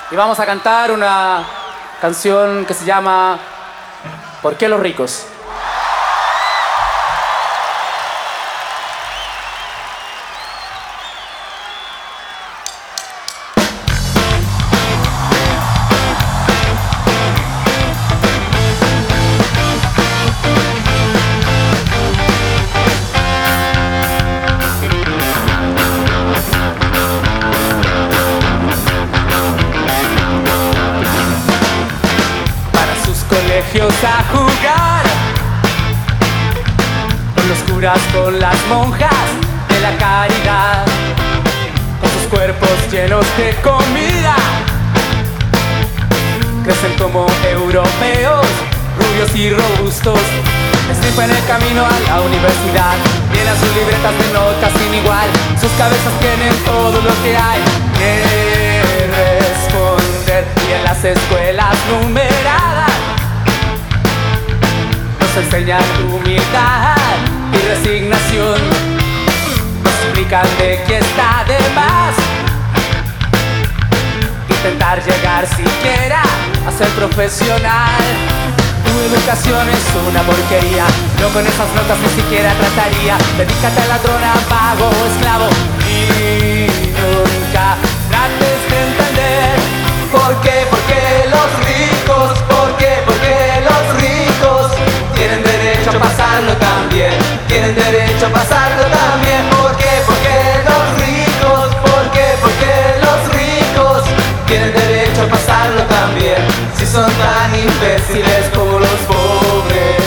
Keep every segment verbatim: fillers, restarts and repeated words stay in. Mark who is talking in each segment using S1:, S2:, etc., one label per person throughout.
S1: y vamos a cantar una canción que se llama ¿Por qué los ricos?
S2: A jugar con los curas, con las monjas de la caridad, con sus cuerpos llenos de comida. Crecen como europeos, rubios y robustos, estripan el camino a la universidad, llenan sus libretas de notas sin igual, sus cabezas tienen todo lo que hay que responder, y en las escuelas numeradas nos enseñan humildad y resignación, nos explican de que está de más intentar llegar siquiera a ser profesional. Tu educación es una porquería, yo con esas notas ni siquiera trataría. Dedícate a ladrona, vago o esclavo y nunca trates de entender por qué, por qué los ricos, por qué, por qué los ricos tienen derecho a pasarlo también, tienen derecho a pasarlo también. ¿Por qué? Porque los ricos, ¿por qué? Porque los ricos tienen derecho a pasarlo también, si son tan imbéciles como los pobres.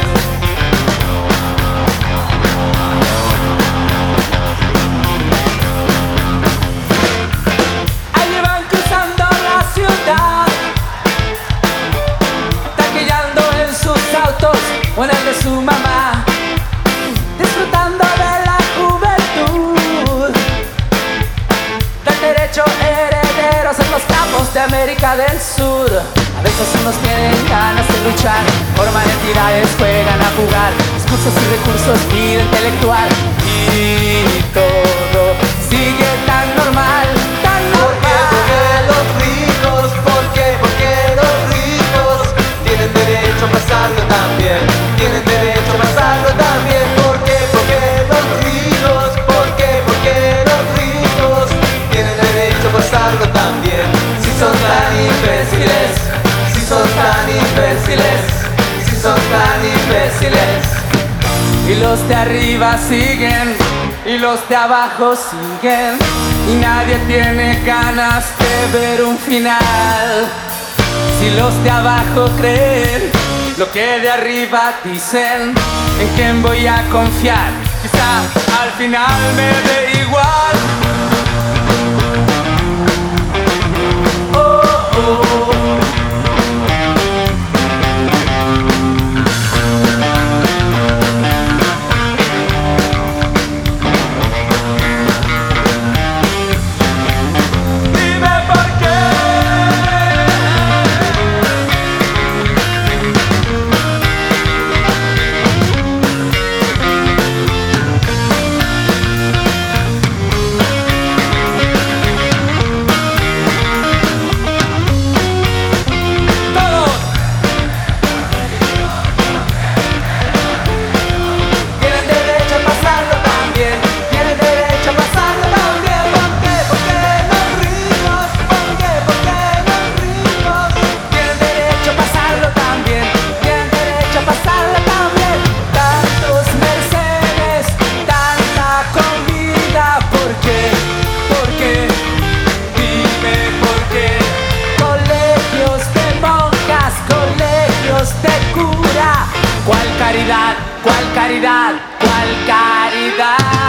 S2: Allí van cruzando la ciudad, taquillando en sus autos o en el de su mamá, disfrutando de la juventud, del derecho heredero a ser los capos de América del Sur. A veces unos tienen ganas de luchar, forman entidades, juegan a jugar, discursos y recursos, vida intelectual, y todo sigue tan normal, tan normal. ¿Por qué los ricos? ¿Por qué? Porque los ricos tienen derecho a pasarlo también, tienen derecho a pasarlo también. ¿Por qué? Porque los ricos, ¿por qué? Porque los ricos tienen derecho a pasarlo también, si son tan imbéciles, si son tan imbéciles, si son tan imbéciles. Y los de arriba siguen, y los de abajo siguen, y nadie tiene ganas de ver un final. Si los de abajo creen lo que de arriba dicen, ¿en quién voy a confiar? Quizá al final me dé igual. Oh, oh. ¿Cuál caridad? ¿Cuál caridad? ¿Cuál caridad?